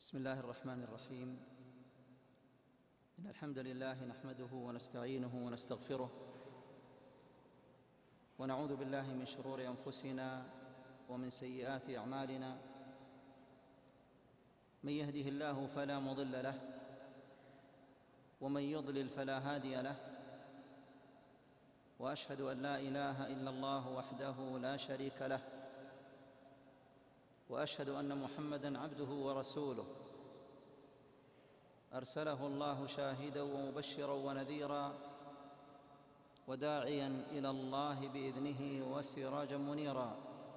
بسم الله الرحمن الرحيم. إن الحمد لله نحمده ونستعينه ونستغفره ونعوذ بالله من شرور أنفسنا ومن سيئات أعمالنا. من يهده الله فلا مضل له ومن يضلل فلا هادي له، وأشهد أن لا إله إلا الله وحده لا شريك له، وأشهد أن محمدًا عبده ورسوله أرسله الله شاهدًا ومبشرًا ونذيرًا وداعيًا إلى الله بإذنه وسراجًا منيرًا،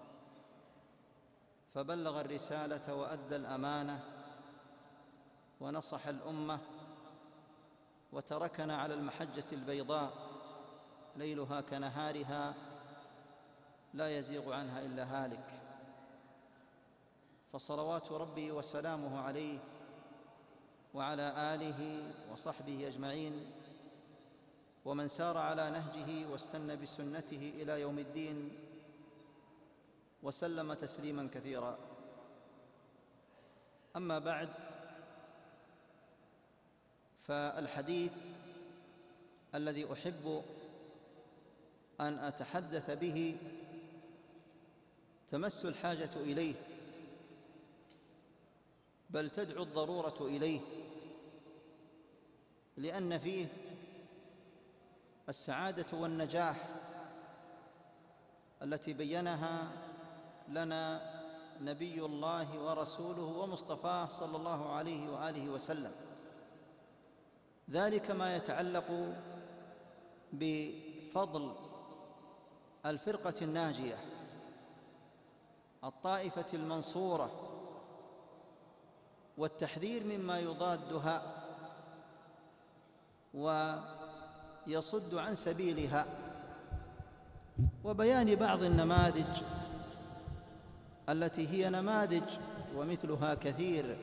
فبلغ الرسالة وأدى الأمانة ونصح الأمة وتركنا على المحجة البيضاء ليلها كنهارها لا يزيغ عنها إلا هالك، فصلوات ربي وسلامه عليه وعلى آله وصحبه أجمعين ومن سار على نهجه واستنى بسنته إلى يوم الدين وسلم تسليماً كثيراً. أما بعد، فالحديث الذي أحب أن أتحدث به تمس الحاجة إليه، بل تدعو الضرورة إليه، لأن فيه السعادة والنجاح التي بيّنها لنا نبي الله ورسوله ومصطفاه صلى الله عليه وآله وسلم. ذلك ما يتعلق بفضل الفرقة الناجية، الطائفة المنصورة، والتحذير مما يضادها ويصد عن سبيلها، وبيان بعض النماذج التي هي نماذج ومثلها كثير،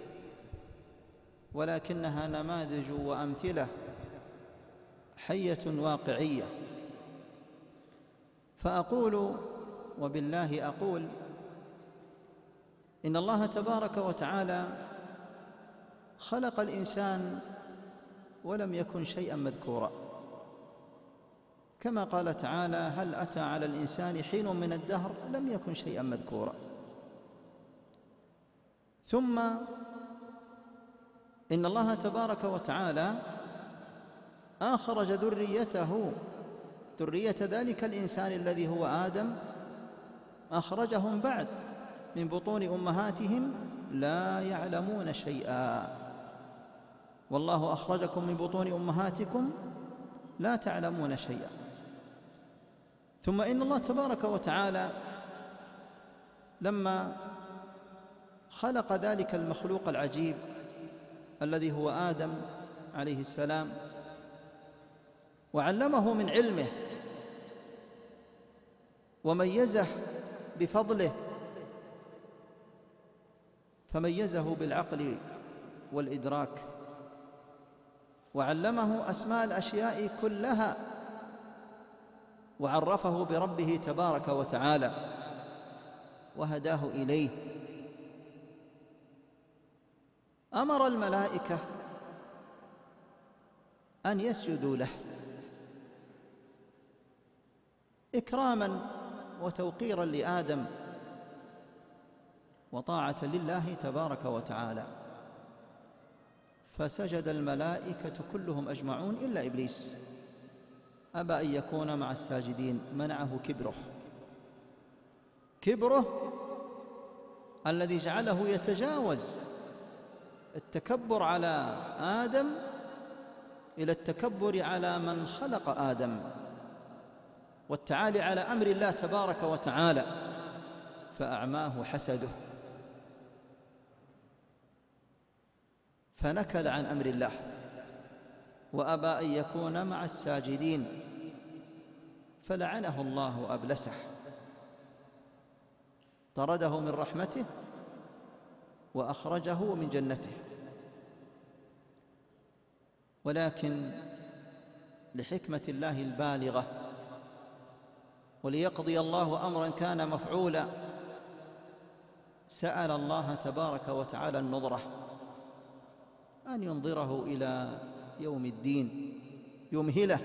ولكنها نماذج وأمثلة حية واقعية. فأقول وبالله أقول إن الله تبارك وتعالى خلق الإنسان ولم يكن شيئا مذكورا، كما قال تعالى: هل أتى على الإنسان حين من الدهر لم يكن شيئا مذكورا. ثم إن الله تبارك وتعالى أخرج ذرية ذلك الإنسان الذي هو آدم، أخرجهم بعد من بطون أمهاتهم لا يعلمون شيئا، والله أخرجكم من بطون أمهاتكم لا تعلمون شيئا. ثم إن الله تبارك وتعالى لما خلق ذلك المخلوق العجيب الذي هو آدم عليه السلام وعلمه من علمه وميزه بفضله، فميزه بالعقل والإدراك، وعلمه أسماء الأشياء كلها، وعرفه بربه تبارك وتعالى وهداه إليه. أمر الملائكة أن يسجدوا له إكراماً وتوقيراً لآدم وطاعة لله تبارك وتعالى، فسجد الملائكة كلهم أجمعون إلا إبليس، أبى أن يكون مع الساجدين، منعه كبره الذي جعله يتجاوز التكبر على آدم إلى التكبر على من خلق آدم والتعالي على أمر الله تبارك وتعالى، فأعماه حسده فنكل عن أمر الله وأبى أن يكون مع الساجدين، فلعنه الله وأبلسه، طرده من رحمته وأخرجه من جنته. ولكن لحكمة الله البالغة وليقضي الله أمرا كان مفعولا سأل الله تبارك وتعالى النظرة أن ينظره إلى يوم الدين يمهله،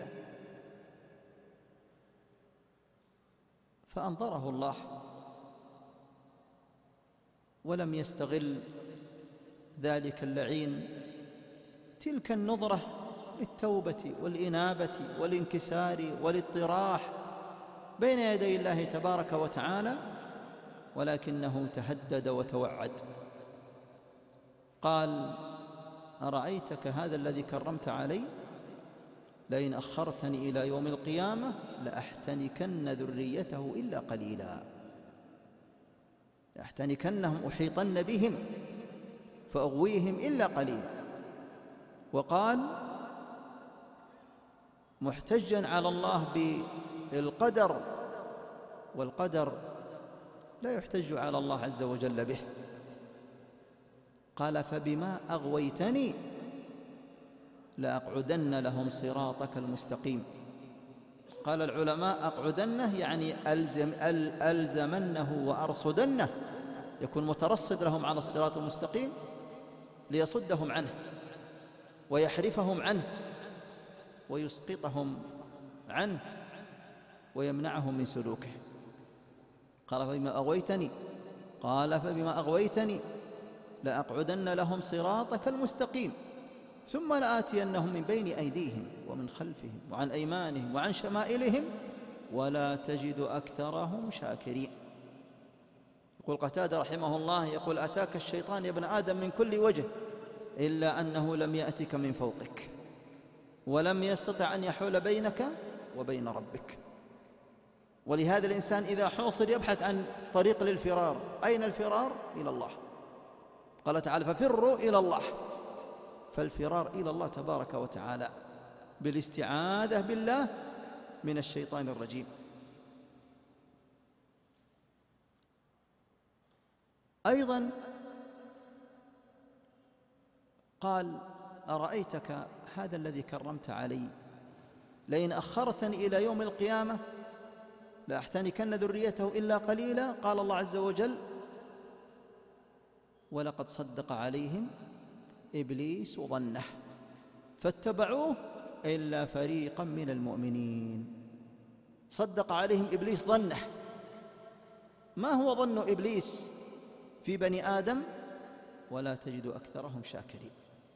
فأنظره الله ولم يستغل ذلك اللعين تلك النظرة للتوبة والإنابة والانكسار والاطراح بين يدي الله تبارك وتعالى، ولكنه تهدد وتوعد. قال: أرأيتك هذا الذي كرمت علي لئن أخرتني إلى يوم القيامة لأحتنكن ذريته إلا قليلا. لأحتنكنهم، أحيطن بهم فأغويهم إلا قليلا. وقال محتجا على الله بالقدر، والقدر لا يحتج على الله عز وجل به. قال: فبما أغويتني لأقعدن لهم صراطك المستقيم. قال العلماء: أقعدنه يعني ألزمنه وأرصدنه، يكون مترصد لهم على الصراط المستقيم ليصدهم عنه ويحرفهم عنه ويسقطهم عنه ويمنعهم من سلوكه. قال: فبما أغويتني، قال: فبما أغويتني لأقعدن لهم صراطك المستقيم ثم لآتينهم من بين أيديهم ومن خلفهم وعن أيمانهم وعن شمائلهم ولا تجد أكثرهم شاكرين. يقول قتادة رحمه الله، يقول: أتاك الشيطان يا ابن آدم من كل وجه إلا أنه لم يأتك من فوقك ولم يستطع أن يحول بينك وبين ربك. ولهذا الإنسان إذا حوصر يبحث عن طريق للفرار. أين الفرار؟ إلى الله. قال تعالى: ففروا إلى الله. فالفرار إلى الله تبارك وتعالى بالاستعاذة بالله من الشيطان الرجيم. أيضا قال: أرأيتك هذا الذي كرمت علي لئن أخرتني إلى يوم القيامة لأحتنكن ذريته إلا قليلا. قال الله عز وجل: ولقد صدق عليهم إبليس ظنه فاتبعوه إلا فريقا من المؤمنين. صدق عليهم إبليس ظنه. ما هو ظن إبليس في بني آدم؟ ولا تجد أكثرهم شاكرين.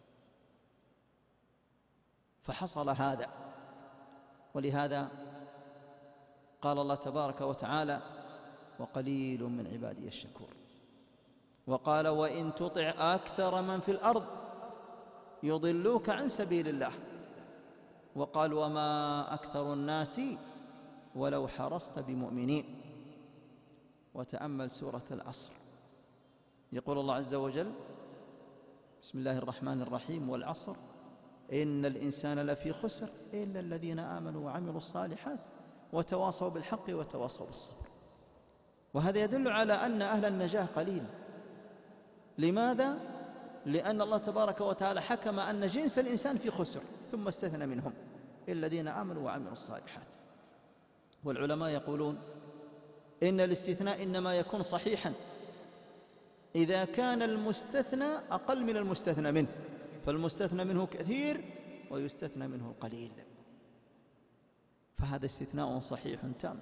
فحصل هذا، ولهذا قال الله تبارك وتعالى: وقليل من عبادي الشكور. وقال: وإن تطع أكثر من في الأرض يضلوك عن سبيل الله. وقال: وما أكثر الناس ولو حرصت بمؤمنين. وتأمل سورة العصر، يقول الله عز وجل: بسم الله الرحمن الرحيم: والعصر إن الإنسان لفي خسر إلا الذين آمنوا وعملوا الصالحات وتواصوا بالحق وتواصوا بالصبر. وهذا يدل على أن أهل النجاة قليل. لماذا؟ لأن الله تبارك وتعالى حكم أن جنس الإنسان في خسر ثم استثنى منهم الذين آمنوا وعملوا الصالحات. والعلماء يقولون إن الاستثناء إنما يكون صحيحا إذا كان المستثنى أقل من المستثنى منه، فالمستثنى منه كثير ويستثنى منه القليل، فهذا استثناء صحيح تام.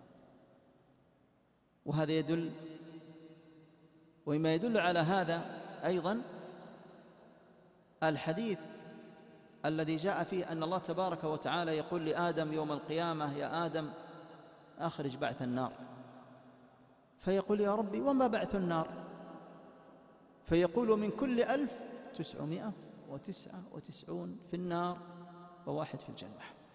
وهذا يدل، وما يدل على هذا أيضا الحديث الذي جاء فيه أن الله تبارك وتعالى يقول لآدم يوم القيامة: يا آدم أخرج بعث النار. فيقول: يا ربي وما بعث النار؟ فيقول: من كل 1999 في النار وواحد في الجنة.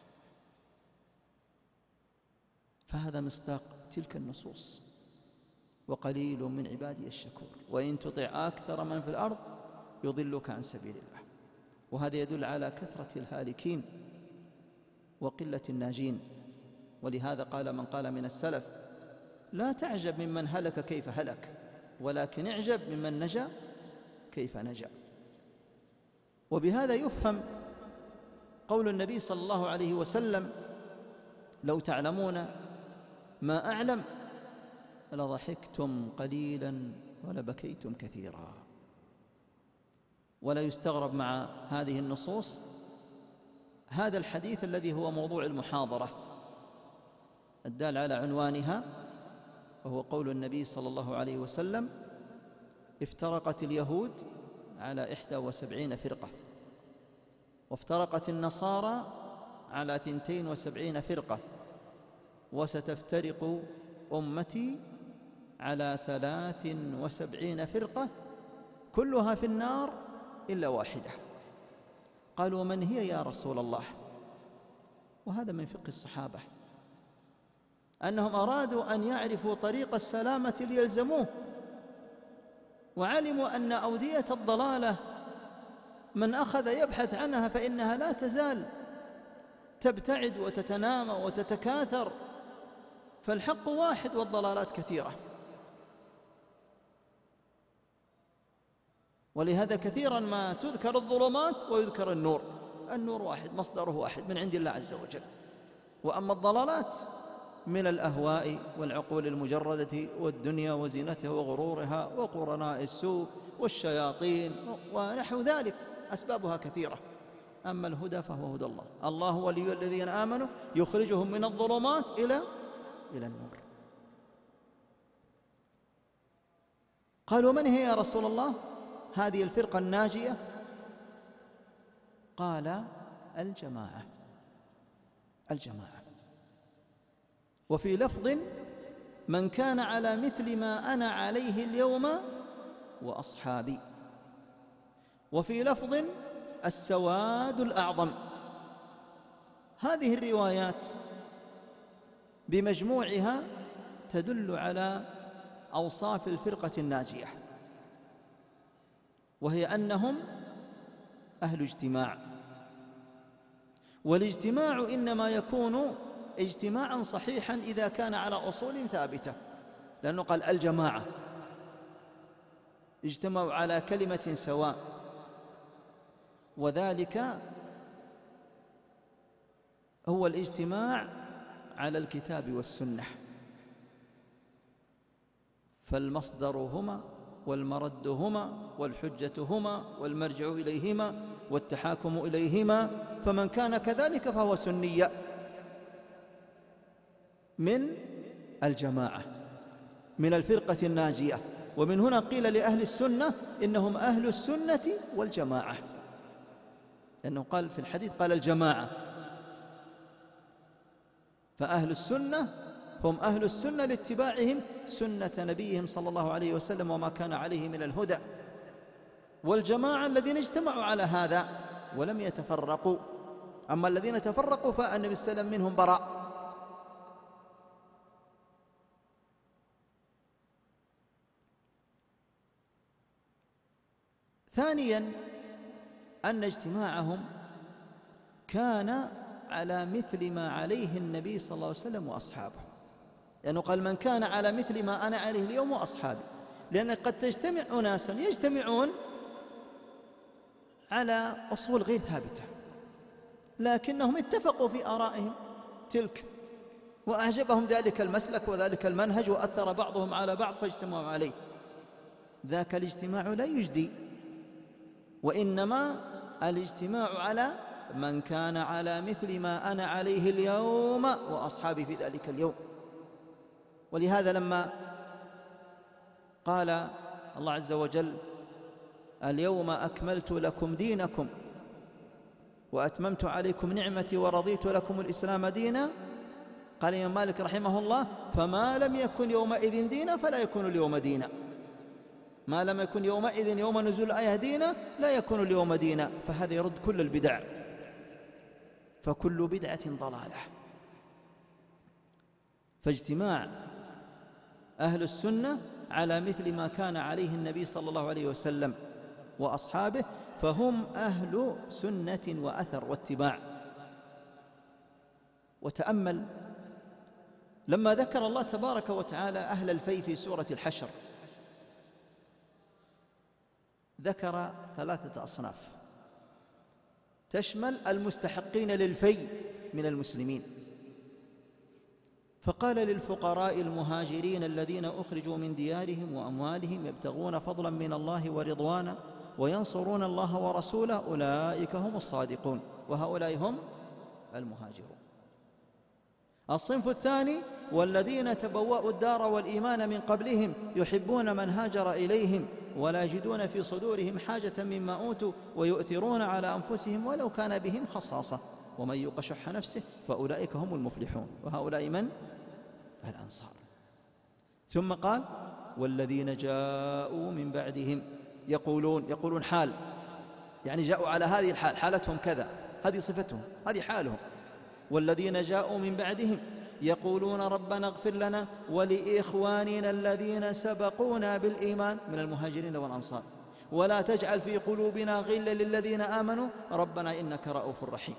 فهذا مصداق تلك النصوص: وقليل من عبادي الشكور وإن تطع أكثر من في الأرض يضلك عن سبيل الله. وهذا يدل على كثرة الهالكين وقلة الناجين. ولهذا قال من قال من السلف: لا تعجب ممن هلك كيف هلك، ولكن اعجب ممن نجا كيف نجا. وبهذا يفهم قول النبي صلى الله عليه وسلم: لو تعلمون ما أعلم لضحكتم قليلا ولبكيتم كثيرا. ولا يستغرب مع هذه النصوص هذا الحديث الذي هو موضوع المحاضرة الدال على عنوانها، وهو قول النبي صلى الله عليه وسلم: افترقت اليهود على 71 فرقة، وافترقت النصارى على 72 فرقة، وستفترق أمتي على 73 فرقة كلها في النار إلا واحدة. قالوا: ومن هي يا رسول الله؟ وهذا من فقه الصحابة، أنهم أرادوا أن يعرفوا طريق السلامة ليلزموه، وعلموا أن أودية الضلالة من أخذ يبحث عنها فإنها لا تزال تبتعد وتتنامى وتتكاثر، فالحق واحد والضلالات كثيرة. ولهذا كثيرا ما تذكر الظلمات ويذكر النور. النور واحد، مصدره واحد من عند الله عز وجل، وأما الضلالات من الأهواء والعقول المجردة والدنيا وزينتها وغرورها وقرناء السوء والشياطين ونحو ذلك، أسبابها كثيرة. أما الهدى فهو هدى الله. الله ولي الذين آمنوا يخرجهم من الظلمات إلى النور. قالوا: من هي يا رسول الله هذه الفرقة الناجية؟ قال: الجماعة. وفي لفظ: من كان على مثل ما أنا عليه اليوم وأصحابي. وفي لفظ: السواد الأعظم. هذه الروايات بمجموعها تدل على أوصاف الفرقة الناجية، وهي أنهم أهل اجتماع، والاجتماع إنما يكون اجتماعا صحيحا إذا كان على أصول ثابتة، لأنه قال: الجماعة، اجتمعوا على كلمة سواء، وذلك هو الاجتماع على الكتاب والسنة، فالمصدر هما والمرد هما والحجة هما والمرجع إليهما والتحاكم إليهما، فمن كان كذلك فهو سني من الجماعة، من الفرقة الناجية. ومن هنا قيل لأهل السنة إنهم أهل السنة والجماعة، لأنه قال في الحديث قال الجماعة، فأهل السنة هم أهل السنة لاتباعهم سنة نبيهم صلى الله عليه وسلم وما كان عليه من الهدى، والجماعة الذين اجتمعوا على هذا ولم يتفرقوا. أما الذين تفرقوا فالنبي صلى الله عليه وسلم منهم براء. ثانيا أن اجتماعهم كان على مثل ما عليه النبي صلى الله عليه وسلم وأصحابه، لأنه قال: من كان على مثل ما أنا عليه اليوم وأصحابي، لأن قد تجتمع أناسا يجتمعون على أصول غير ثابتة، لكنهم اتفقوا في آرائهم تلك، وأعجبهم ذلك المسلك وذلك المنهج، وأثر بعضهم على بعض فاجتمعوا عليه. ذاك الاجتماع لا يجدي، وإنما الاجتماع على من كان على مثل ما أنا عليه اليوم وأصحابي في ذلك اليوم. ولهذا لما قال الله عز وجل: اليوم أكملت لكم دينكم وأتممت عليكم نعمتي ورضيت لكم الإسلام دينا، قال الإمام مالك رحمه الله: فما لم يكن يومئذ دينا فلا يكون اليوم دينا. ما لم يكن يومئذ يوم نزول الآية دينا لا يكون اليوم دينا. فهذا يرد كل البدع، فكل بدعة ضلالة. فاجتماع أهل السنة على مثل ما كان عليه النبي صلى الله عليه وسلم وأصحابه، فهم أهل سنة وأثر واتباع. وتأمل لما ذكر الله تبارك وتعالى أهل الفي في سورة الحشر، ذكر 3 أصناف تشمل المستحقين للفي من المسلمين، فقال: للفقراء المهاجرين الذين أخرجوا من ديارهم وأموالهم يبتغون فضلا من الله ورضوانا وينصرون الله ورسوله أولئك هم الصادقون، وهؤلاء هم المهاجرون. الصنف الثاني: والذين تبوأوا الدار والإيمان من قبلهم يحبون من هاجر إليهم ولا يجدون في صدورهم حاجة مما أوتوا ويؤثرون على أنفسهم ولو كان بهم خصاصة ومن يوق شح نفسه فأولئك هم المفلحون. وهؤلاء من؟ الأنصار. ثم قال: والذين جاءوا من بعدهم يقولون حال، يعني جاءوا على هذه الحال، حالتهم كذا، هذه صفتهم، هذه حالهم. والذين جاءوا من بعدهم يقولون ربنا اغفر لنا ولإخواننا الذين سبقونا بالإيمان من المهاجرين والأنصار ولا تجعل في قلوبنا غلا للذين آمنوا ربنا إنك رؤوف رحيم.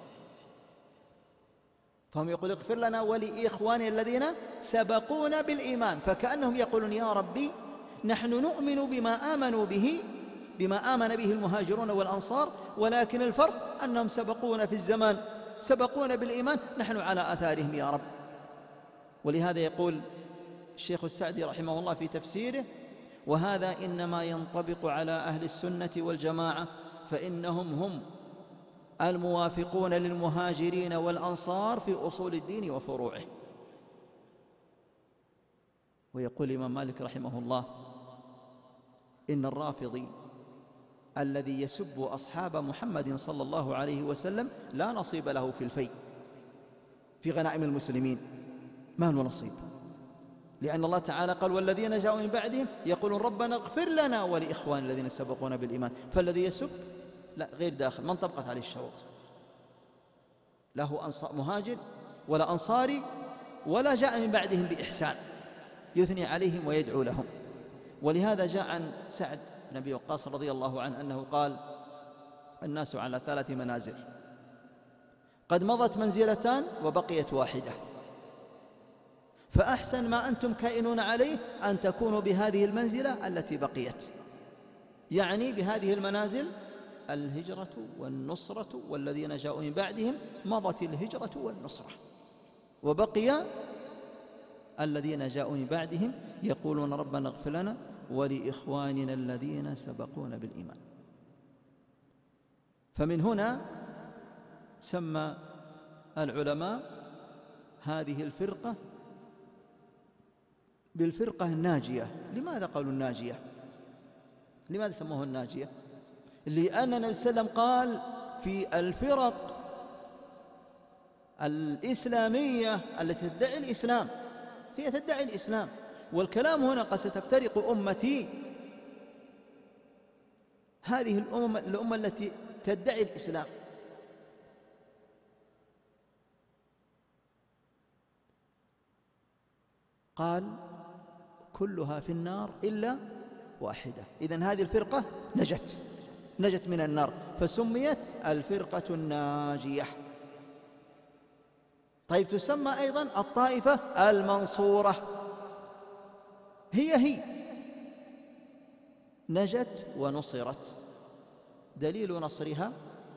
فهم يقول اغفر لنا ولإخواننا الذين سبقونا بالإيمان، فكأنهم يقولون يا ربي نحن نؤمن بما آمن به المهاجرون والأنصار، ولكن الفرق أنهم سبقونا في الزمان، سبقونا بالإيمان، نحن على آثارهم يا رب. ولهذا يقول الشيخ السعدي رحمه الله في تفسيره: وهذا إنما ينطبق على أهل السنة والجماعة، فإنهم هم الموافقون للمهاجرين والأنصار في أصول الدين وفروعه. ويقول الإمام مالك رحمه الله: إن الرافضي الذي يسب أصحاب محمد صلى الله عليه وسلم لا نصيب له في الفيء في غنائم المسلمين، ما له نصيب، لأن الله تعالى قال: والذين جاءوا من بعدهم يقولون ربنا اغفر لنا ولإخوان الذين سبقونا بالإيمان. فالذي يسب لا، غير داخل، ما انطبقت عليه الشروط، له مهاجر ولا أنصاري ولا جاء من بعدهم بإحسان يثني عليهم ويدعو لهم. ولهذا جاء عن سعد بن أبي وقاص رضي الله عنه أنه قال: الناس على 3 منازل، قد مضت منزلتان وبقيت واحدة، فأحسن ما أنتم كائنون عليه أن تكونوا بهذه المنزلة التي بقيت، يعني بهذه المنازل الهجرة والنصرة، والذين جاءوا من بعدهم مضت الهجرة والنصرة، وبقي الذين جاءوا من بعدهم يقولون ربنا اغفر لنا ولإخواننا الذين سبقونا بالإيمان. فمن هنا سمى العلماء هذه الفرقة بالفرقة الناجية. لماذا قالوا الناجية؟ لماذا سموه الناجية؟ لأن النبي صلى الله عليه وسلم قال في الفرق الإسلامية التي تدعي الإسلام، هي تدعي الإسلام، والكلام هنا قد ستفترق أمتي، هذه الأمة التي تدعي الإسلام. قال كلها في النار إلا واحدة. إذن هذه الفرقة نجت من النار، فسميت الفرقة الناجية. طيب، تسمى أيضا الطائفة المنصورة، هي نجت ونصرت. دليل نصرها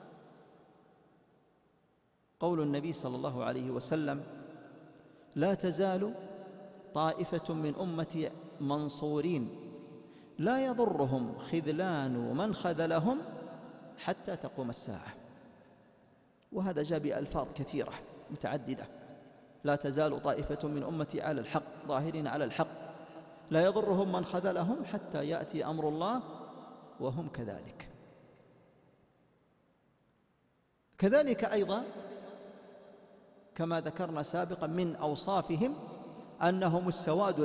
قول النبي صلى الله عليه وسلم: لا تزال طائفة من أمتي منصورين لا يضرهم خذلان من خذلهم حتى تقوم الساعة. وهذا جاء بألفاظ كثيرة متعددة: لا تزال طائفة من أمتي على الحق ظاهرين على الحق، لا يضرهم من خذلهم حتى يأتي أمر الله وهم كذلك. كذلك أيضا كما ذكرنا سابقا من أوصافهم أنهم السواد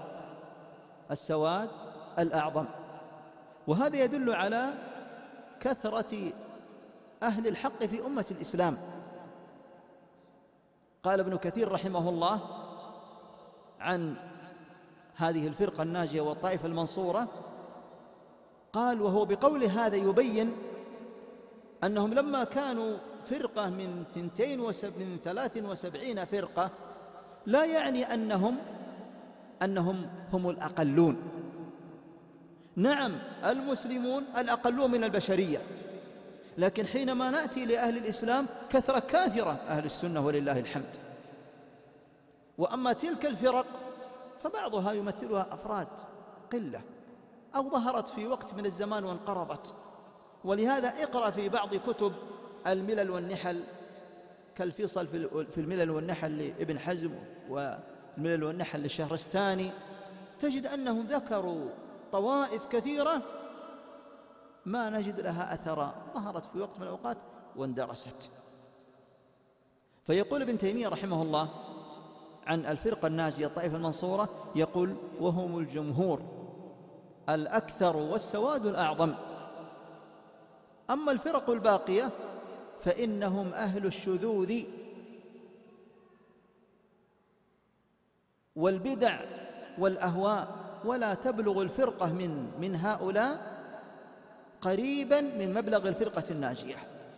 الأعظم، وهذا يدل على كثرة أهل الحق في أمة الإسلام. قال ابن كثير رحمه الله عن هذه الفرقة الناجية والطائفة المنصورة، قال: وهو بقول هذا يبين أنهم لما كانوا فرقة من 73 فرقة لا يعني أنهم هم الأقلون. نعم، المسلمون الأقلون من البشرية، لكن حينما نأتي لأهل الإسلام كثرة كاثرة أهل السنة ولله الحمد. وأما تلك الفرق فبعضها يمثلها أفراد قلة، أو ظهرت في وقت من الزمان وانقرضت، ولهذا اقرأ في بعض كتب الملل والنحل كالفصل في الملل والنحل لابن حزم والملل والنحل للشهرستاني، تجد أنهم ذكروا طوائف كثيرة ما نجد لها أثرا، ظهرت في وقت من الأوقات واندرست. فيقول ابن تيمية رحمه الله عن الفرقة الناجية الطائفة المنصورة، يقول: وهم الجمهور الأكثر والسواد الأعظم. أما الفرق الباقية فإنهم أهل الشذوذ والبدع والأهواء، ولا تبلغ الفرقة من هؤلاء قريبا من مبلغ الفرقة الناجية،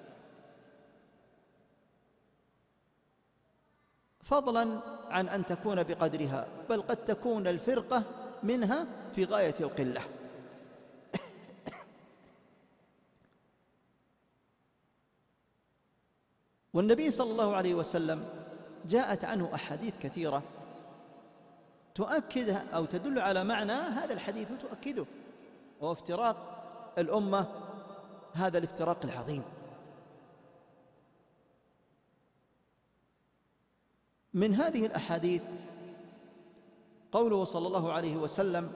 فضلا عن أن تكون بقدرها، بل قد تكون الفرقة منها في غاية القلة. والنبي صلى الله عليه وسلم جاءت عنه أحاديث كثيرة تؤكد أو تدل على معنى هذا الحديث وتؤكده، وهو افتراق الأمة، هذا الافتراق العظيم. من هذه الأحاديث قوله صلى الله عليه وسلم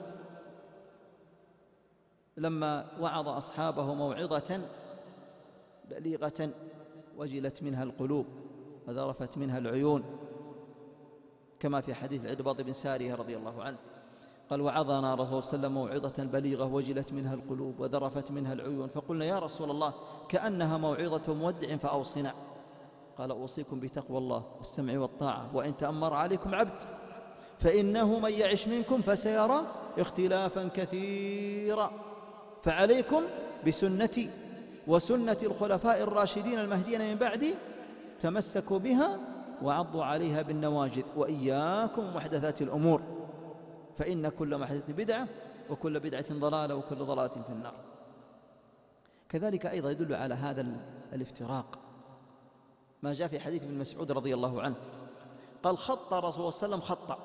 لما وعظ أصحابه موعظة بليغة وجلت منها القلوب وذرفت منها العيون، كما في حديث العرباض بن سارية رضي الله عنه قال: وعظنا رسول الله صلى الله عليه وسلم موعظة بليغة وجلت منها القلوب وذرفت منها العيون، فقلنا: يا رسول الله كأنها موعظة مودع فأوصنا. قال: أوصيكم بتقوى الله والسمع والطاعة، وإن تأمر عليكم عبد فإنه من يعش منكم فسيرى اختلافا كثيرا، فعليكم بسنتي وسنة الخلفاء الراشدين المهديين من بعدي، تمسكوا بها وعضوا عليها بالنواجذ، وإياكم محدثات الأمور، فإن كل محدثة بدعة وكل بدعة ضلالة وكل ضلالة في النار. كذلك أيضا يدل على هذا الافتراق ما جاء في حديث ابن مسعود رضي الله عنه قال: خط رسول الله صلى الله عليه وسلم خطا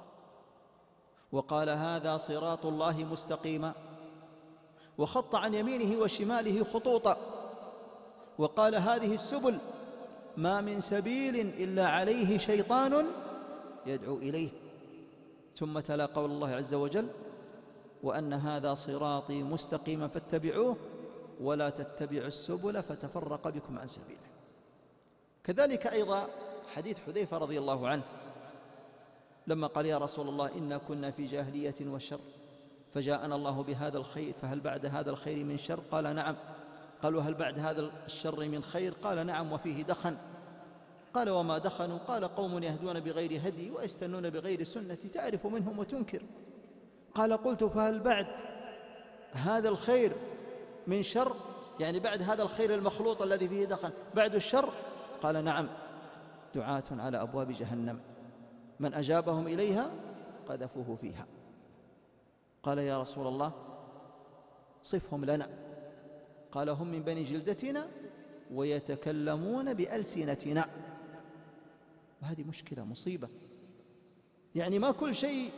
وقال: هذا صراط الله مستقيما، وخط عن يمينه وشماله خطوطا، وقال: هذه السبل ما من سبيل إلا عليه شيطان يدعو إليه، ثم تلا قول الله عز وجل: وأن هذا صراطي مستقيما فاتبعوه ولا تتبعوا السبل فتفرق بكم عن سبيله. كذلك أيضا حديث حذيفة رضي الله عنه لما قال: يا رسول الله إنا كنا في جاهلية وشر فجاءنا الله بهذا الخير، فهل بعد هذا الخير من شر؟ قال: نعم. قال: وهل بعد هذا الشر من خير؟ قال: نعم، وفيه دخن. قال: وما دخنوا؟ قال: قوم يهدون بغير هدي ويستنون بغير سنة تعرف منهم وتنكر. قال: قلت: فهل بعد هذا الخير من شر؟ يعني بعد هذا الخير المخلوط الذي فيه دخن بعد الشر؟ قال: نعم، دعاة على أبواب جهنم من أجابهم إليها قذفوه فيها. قال: يا رسول الله صفهم لنا. قال: هم من بني جلدتنا ويتكلمون بألسنتنا. وهذه مشكلة، مصيبة. يعني ما كل شيء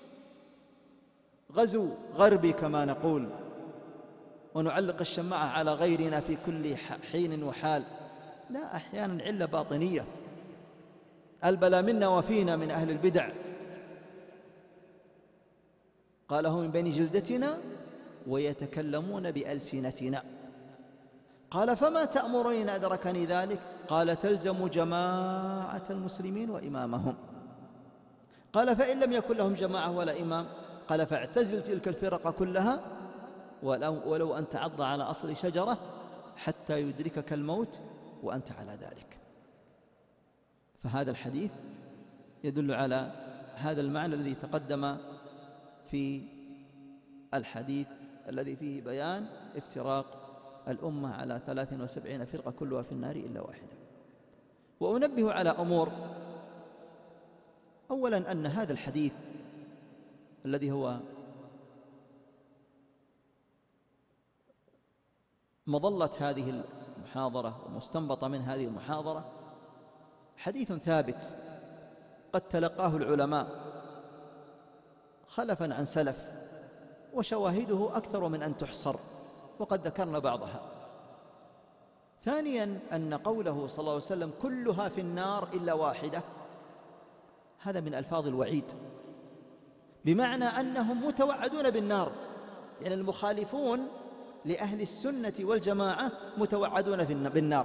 غزو غربي كما نقول ونعلق الشماعة على غيرنا في كل حين وحال، لا، أحيانا علة باطنية. البلا منا وفينا من أهل البدع. قال: هم من بني جلدتنا ويتكلمون بألسنتنا. قال: فما تأمرين أدركني ذلك؟ قال: تلزم جماعة المسلمين وإمامهم. قال: فإن لم يكن لهم جماعة ولا إمام؟ قال: فاعتزل تلك الفرق كلها ولو أن تعض على أصل شجرة حتى يدركك الموت وأنت على ذلك. فهذا الحديث يدل على هذا المعنى الذي تقدم في الحديث الذي فيه بيان افتراق الأمة على 73 فرقة كلها في النار إلا واحدة. وأنبه على أمور: أولا أن هذا الحديث الذي هو مظلة هذه المحاضرة ومستنبط من هذه المحاضرة حديث ثابت قد تلقاه العلماء خلفا عن سلف، وشواهده أكثر من أن تحصر، وقد ذكرنا بعضها. ثانيا أن قوله صلى الله عليه وسلم كلها في النار إلا واحدة، هذا من ألفاظ الوعيد، بمعنى أنهم متوعدون بالنار، يعني المخالفون لأهل السنة والجماعة متوعدون بالنار.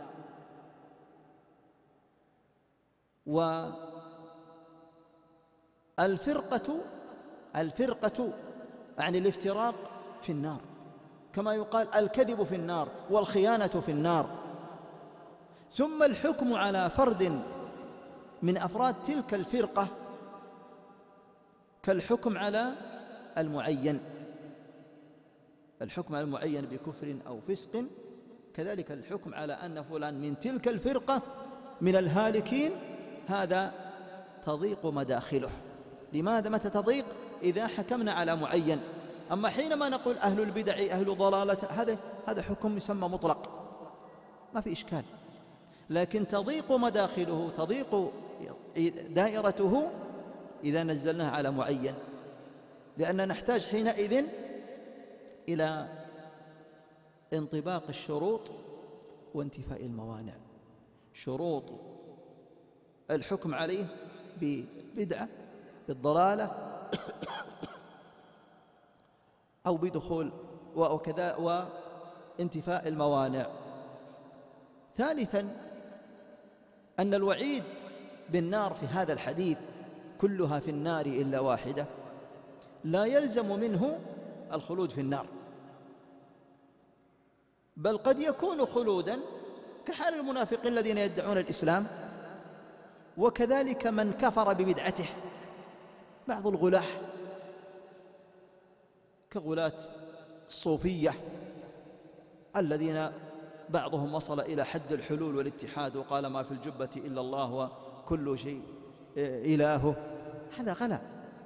والفرقة عن الافتراق في النار، كما يقال الكذب في النار والخيانة في النار. ثم الحكم على فرد من أفراد تلك الفرقة كالحكم على المعين، الحكم على المعين بكفر أو فسق، كذلك الحكم على أن فلان من تلك الفرقة من الهالكين، هذا تضيق مداخله. لماذا؟ متى تضيق؟ إذا حكمنا على معين. أما حينما نقول أهل البدع أهل ضلالة، هذا حكم يسمى مطلق، ما في إشكال، لكن تضيق مداخله، تضيق دائرته إذا نزلناها على معين، لأننا نحتاج حينئذ إلى انطباق الشروط وانتفاء الموانع. شروط الحكم عليه ببدعة بالضلالة أو بدخول وكذا، وانتفاء الموانع. ثالثا أن الوعيد بالنار في هذا الحديث كلها في النار إلا واحدة لا يلزم منه الخلود في النار، بل قد يكون خلودا كحال المنافقين الذين يدعون الإسلام، وكذلك من كفر ببدعته، بعض الغلاة كغلاة الصوفية الذين بعضهم وصل إلى حد الحلول والاتحاد وقال ما في الجبة إلا الله وكل شيء إلهه، هذا غلا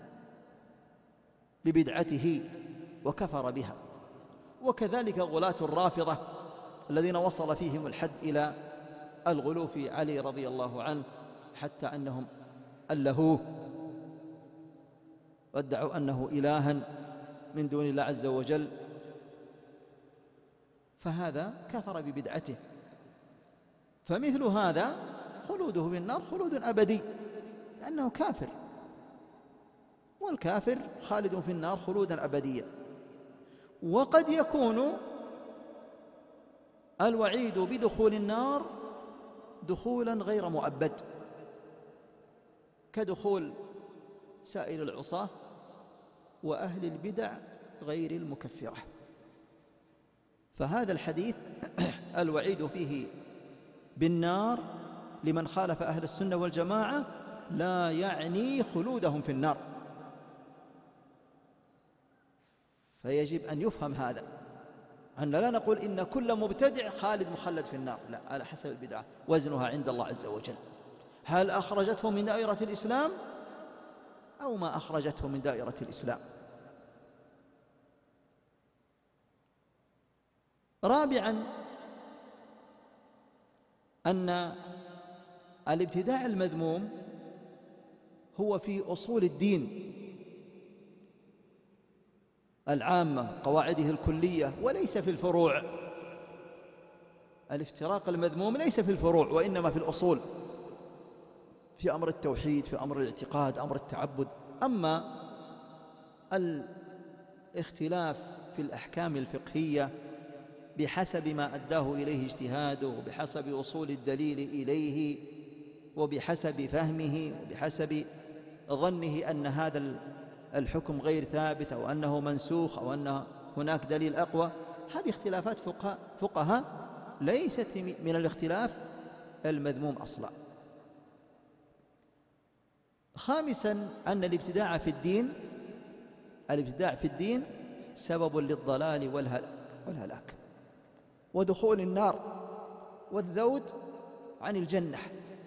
ببدعته وكفر بها. وكذلك غلاة الرافضة الذين وصل فيهم الحد إلى الغلو في علي رضي الله عنه، حتى أنهم ألهوه وادعوا أنه إلها من دون الله عز وجل، فهذا كفر ببدعته. فمثل هذا خلوده في النار خلود أبدي، لأنه كافر، والكافر خالد في النار خلودا أبديا. وقد يكون الوعيد بدخول النار دخولا غير مؤبد، كدخول سائر العصاة وأهل البدع غير المكفرة. فهذا الحديث الوعيد فيه بالنار لمن خالف أهل السنة والجماعة لا يعني خلودهم في النار، فيجب أن يفهم هذا، أن لا نقول إن كل مبتدع خالد مخلد في النار، لا، على حسب البدعة وزنها عند الله عز وجل، هل أخرجته من دائرة الإسلام أو ما أخرجته من دائرة الإسلام. رابعا أن الابتداع المذموم هو في أصول الدين العامة قواعده الكلية وليس في الفروع. الافتراق المذموم ليس في الفروع وإنما في الأصول، في أمر التوحيد، في أمر الاعتقاد، أمر التعبد. أما الاختلاف في الأحكام الفقهية بحسب ما أداه إليه اجتهاده، وبحسب وصول الدليل إليه، وبحسب فهمه، وبحسب ظنه أن هذا الحكم غير ثابت أو أنه منسوخ أو أن هناك دليل أقوى، هذه اختلافات فقهاء ليست من الاختلاف المذموم أصلا. خامسا أن الابتداع في الدين سبب للضلال والهلاك ودخول النار والذود عن الجنة.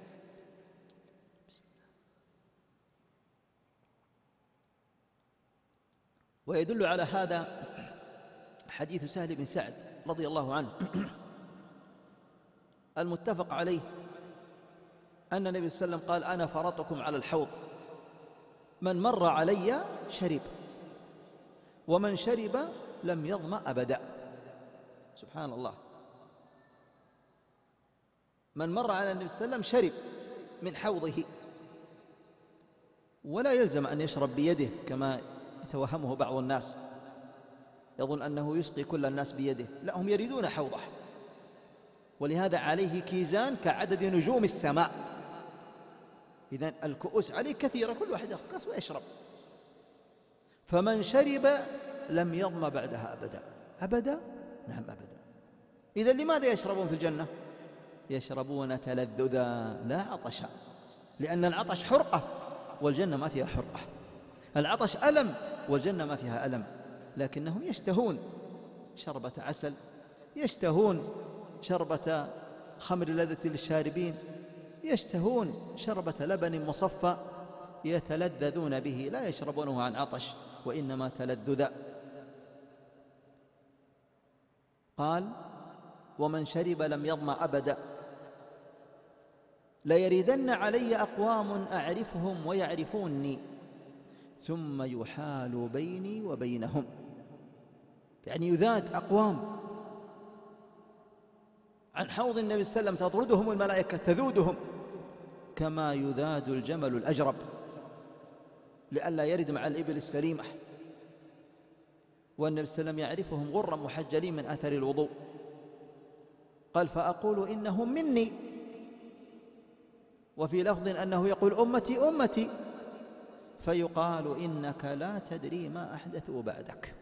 ويدل على هذا حديث سهل بن سعد رضي الله عنه المتفق عليه، أن النبي صلى الله عليه وسلم قال: أنا فرطكم على الحوض، من مر علي شرب، ومن شرب لم يظمأ أبدا. سبحان الله، من مر على النبي صلى الله عليه وسلم شرب من حوضه، ولا يلزم أن يشرب بيده كما يتوهمه بعض الناس، يظن أنه يسقي كل الناس بيده، لا، هم يريدون حوضه، ولهذا عليه كيزان كعدد نجوم السماء. إذن الكؤوس عليه كثيرة، كل واحد يأخذ كأس ويشرب. فمن شرب لم يظمأ بعدها أبدا. أبدا؟ نعم أبدا. إذن لماذا يشربون في الجنة؟ يشربون تلذذا لا عطشا، لأن العطش حرقة والجنة ما فيها حرقة. العطش ألم والجنة ما فيها ألم، لكنهم يشتهون شربة عسل، يشتهون شربة خمر لذة للشاربين، يشتهون شربة لبن مصفى، يتلذذون به، لا يشربونه عن عطش وإنما تلذذا. قال: ومن شرب لم يظمأ أبدا. ليردن علي أقوام أعرفهم ويعرفوني ثم يحال بيني وبينهم. يعني يذاد أقوام عن حوض النبي صلى الله عليه وسلم، تطردهم الملائكة تذودهم كما يذاد الجمل الأجرب لئلا يرد مع الإبل السليمة. والنبي صلى الله عليه وسلم يعرفهم غرا محجلين من أثر الوضوء. قال: فأقول إنهم مني، وفي لفظ أنه يقول: أمتي أمتي، فيقال: إنك لا تدري ما أحدثوا بعدك.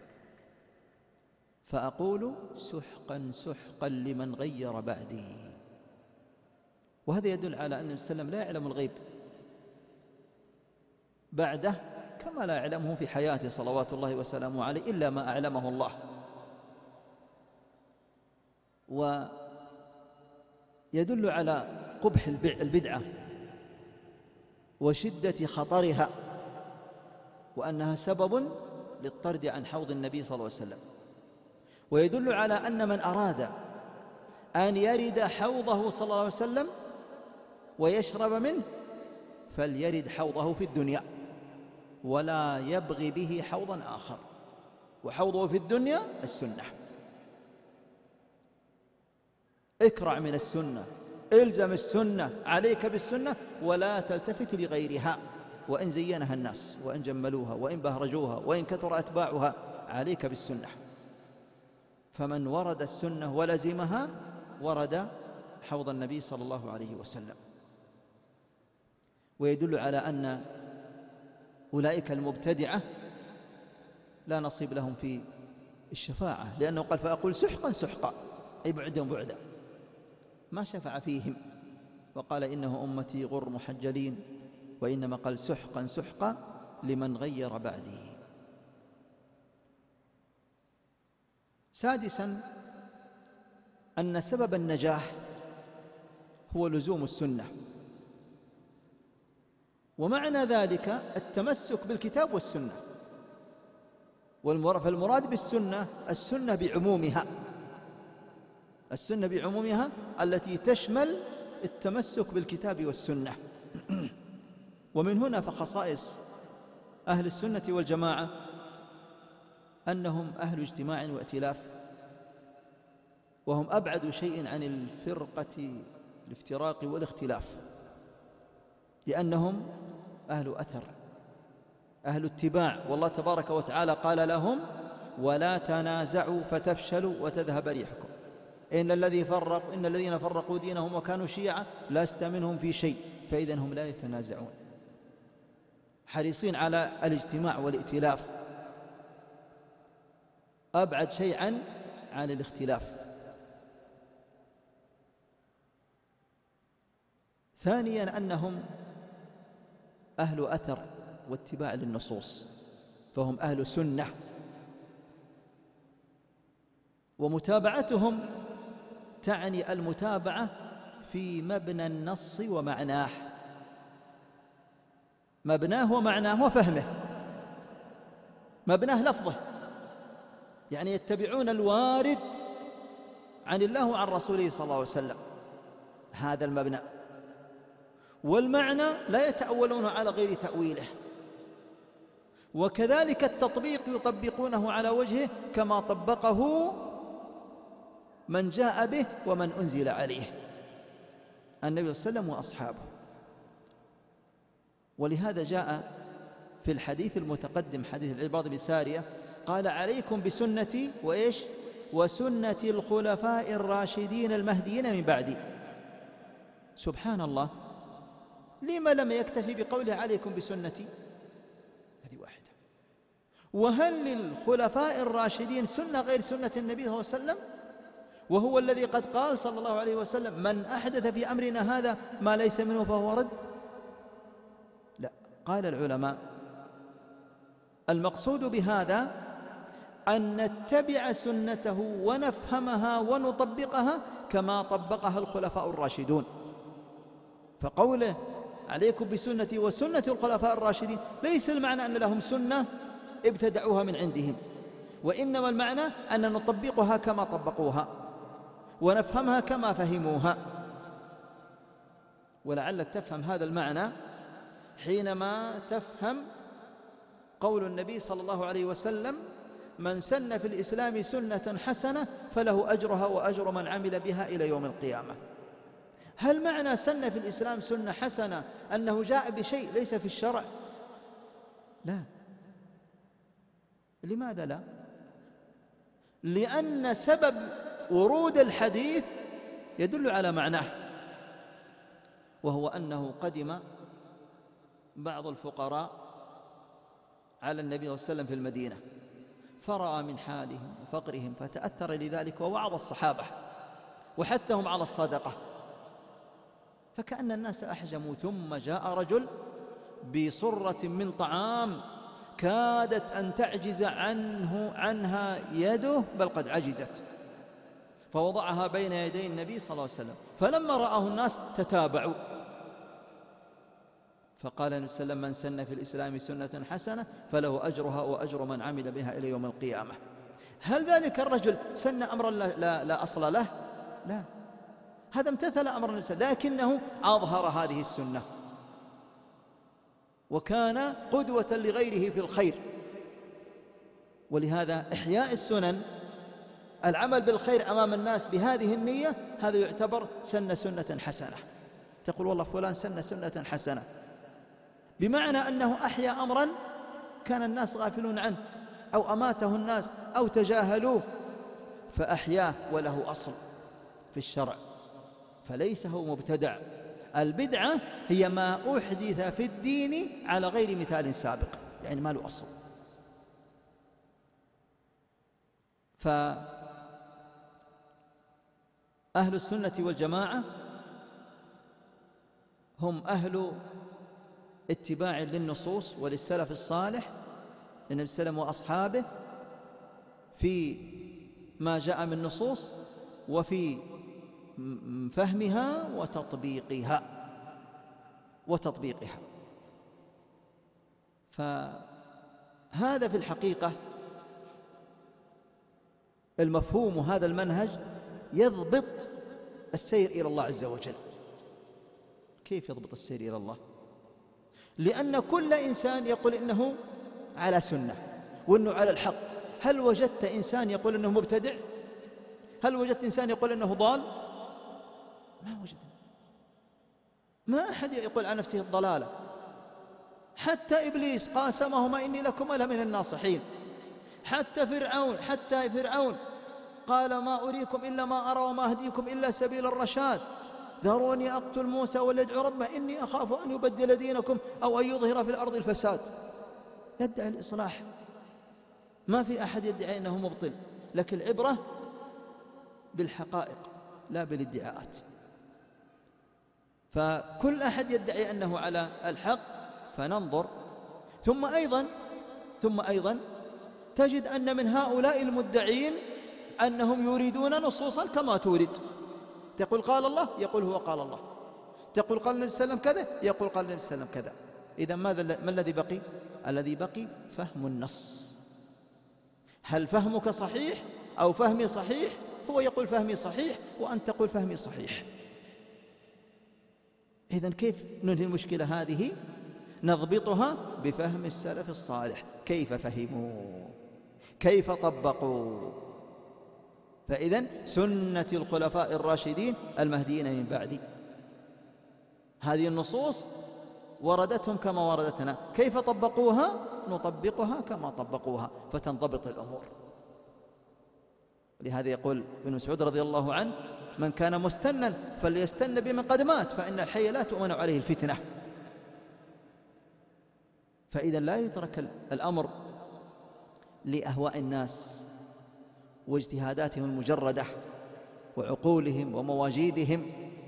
فأقول: سحقا سحقا لمن غير بعدي. وهذا يدل على أن النبي صلى الله عليه وسلم لا يعلم الغيب بعده كما لا يعلمه في حياته صلوات الله وسلامه عليه إلا ما أعلمه الله. ويدل على قبح البدعة وشدة خطرها، وأنها سبب للطرد عن حوض النبي صلى الله عليه وسلم. ويدل على أن من أراد أن يرد حوضه صلى الله عليه وسلم ويشرب منه فليرد حوضه في الدنيا ولا يبغي به حوضا آخر، وحوضه في الدنيا السنة. اكرع من السنة، الزم السنة، عليك بالسنة ولا تلتفت لغيرها، وإن زينها الناس وإن جملوها وإن بهرجوها وإن كثر أتباعها، عليك بالسنة. فمن ورد السنة ولزمها ورد حوض النبي صلى الله عليه وسلم. ويدل على أن أولئك المبتدعة لا نصيب لهم في الشفاعة، لأنه قال: فأقول سحقا سحقا، أي بعدهم بعدا، ما شفع فيهم. وقال: إنه أمتي غر محجلين، وإنما قال: سحقا سحقا لمن غير بعدي. سادسا أن سبب النجاح هو لزوم السنة، ومعنى ذلك التمسك بالكتاب والسنة. فالمراد بالسنة السنة بعمومها، السنة بعمومها التي تشمل التمسك بالكتاب والسنة. ومن هنا فخصائص أهل السنة والجماعة أنهم أهل اجتماع وائتلاف، وهم أبعد شيء عن الفرقة الافتراق والاختلاف، لأنهم أهل أثر، أهل اتباع. والله تبارك وتعالى قال لهم: ولا تنازعوا فتفشلوا وتذهب ريحكم إن الذين فرقوا دينهم وكانوا شيعا لست منهم في شيء. فإذا هم لا يتنازعون، حريصين على الاجتماع والائتلاف، أبعد شيء عن الاختلاف. ثانيا أنهم أهل أثر واتباع للنصوص، فهم أهل سنة، ومتابعتهم تعني المتابعة في مبنى النص ومعناه، مبناه ومعناه وفهمه. مبناه لفظه، يعني يتبعون الوارد عن الله وعن رسوله صلى الله عليه وسلم، هذا المبنى. والمعنى لا يتأولون على غير تأويله، وكذلك التطبيق يطبقونه على وجهه كما طبقه من جاء به ومن أنزل عليه. النبي صلى الله عليه وسلم وأصحابه. ولهذا جاء في الحديث المتقدم حديث العرباض بن سارية قال: عليكم بسنتي وإيش؟ وسنة الخلفاء الراشدين المهديين من بعدي. سبحان الله، لما لم يكتفي بقوله عليكم بسنتي؟ هذه واحدة. وهل للخلفاء الراشدين سنة غير سنة النبي صلى الله عليه وسلم؟ وهو الذي قد قال صلى الله عليه وسلم: من أحدث في أمرنا هذا ما ليس منه فهو رد. لا، قال العلماء: المقصود بهذا أن نتبع سنته ونفهمها ونطبقها كما طبقها الخلفاء الراشدون. فقوله عليكم بسنتي وسنة الخلفاء الراشدين ليس المعنى أن لهم سنة ابتدعوها من عندهم، وإنما المعنى أن نطبقها كما طبقوها ونفهمها كما فهموها. ولعلك تفهم هذا المعنى حينما تفهم قول النبي صلى الله عليه وسلم: من سن في الإسلام سنة حسنة فله أجرها وأجر من عمل بها إلى يوم القيامة. هل معنى سن في الإسلام سنة حسنة أنه جاء بشيء ليس في الشرع؟ لا. لماذا لا؟ لأن سبب ورود الحديث يدل على معناه، وهو أنه قدم بعض الفقراء على النبي صلى الله عليه وسلم في المدينة، فرأى من حالهم وفقرهم فتأثر لذلك ووعظ الصحابة وحثهم على الصدقة، فكأن الناس أحجموا. ثم جاء رجل بصرة من طعام كادت أن تعجز عنها يده، بل قد عجزت، فوضعها بين يدي النبي صلى الله عليه وسلم. فلما رآه الناس تتابعوا، فقال النبي صلى الله عليه وسلم: من سن في الإسلام سنة حسنة فله أجرها وأجر من عمل بها إلى يوم القيامة. هل ذلك الرجل سن أمرا لا أصل له؟ لا، هذا امتثل أمر النبي، لكنه أظهر هذه السنة وكان قدوة لغيره في الخير. ولهذا إحياء السنن، العمل بالخير أمام الناس بهذه النية، هذا يعتبر سنة حسنة. تقول والله فلان سنة حسنة، بمعنى أنه أحيا أمرا كان الناس غافلون عنه، أو أماته الناس أو تجاهلوه فأحياه وله أصل في الشرع، فليس هو مبتدع. البدعة هي ما أحدث في الدين على غير مثال سابق، يعني ما له أصل. فأهل السنة والجماعة هم أهل اتباع للنصوص وللسلف الصالح النبي صلى الله عليه وسلم وأصحابه في ما جاء من نصوص وفي فهمها وتطبيقها. فهذا في الحقيقة المفهوم، وهذا المنهج يضبط السير إلى الله عز وجل. كيف يضبط السير إلى الله؟ لأن كل إنسان يقول إنه على سنة وإنه على الحق. هل وجدت إنسان يقول إنه مبتدع؟ هل وجدت إنسان يقول إنه ضال؟ ما وجدنا. ما أحد يقول عن نفسه الضلالة. حتى إبليس قاسمهما إني لكما لمن الناصحين. حتى فرعون قال: ما أريكم إلا ما أرى وما أهديكم إلا سبيل الرشاد، ذروني أقتل موسى وليدعو ربه إني أخاف أن يبدل دينكم أو أن يظهر في الأرض الفساد. يدعي الإصلاح، ما في أحد يدعي أنه مبطل، لكن العبرة بالحقائق لا بالادعاءات. فكل أحد يدعي أنه على الحق فننظر. ثم أيضا تجد أن من هؤلاء المدعين أنهم يريدون نصوصا كما تورد. تقول قال الله، يقول هو قال الله. تقول قال النبي صلى الله عليه وسلم كذا، يقول قال النبي صلى الله عليه وسلم كذا. إذا ما الذي بقي؟ الذي بقي فهم النص. هل فهمك صحيح أو فهمي صحيح؟ هو يقول فهمي صحيح وأنت تقول فهمي صحيح. إذن كيف ننهي المشكلة هذه؟ نضبطها بفهم السلف الصالح، كيف فهموا، كيف طبقوا. فإذن سنة الخلفاء الراشدين المهديين من بعدي. هذه النصوص وردتهم كما وردتنا، كيف طبقوها؟ نطبقها كما طبقوها فتنضبط الأمور. لهذا يقول ابن مسعود رضي الله عنه: من كان مستنا فليستن بمن قد مات فإن الحي لا تؤمن عليه الفتنة. فإذا لا يترك الأمر لأهواء الناس واجتهاداتهم المجردة وعقولهم ومواجيدهم،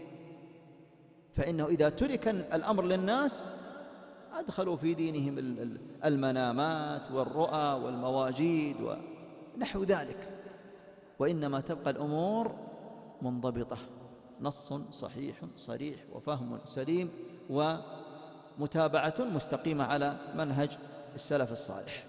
فإنه إذا ترك الأمر للناس أدخلوا في دينهم المنامات والرؤى والمواجيد ونحو ذلك، وإنما تبقى الأمور منضبطة، نص صحيح صريح وفهم سليم ومتابعة مستقيمة على منهج السلف الصالح.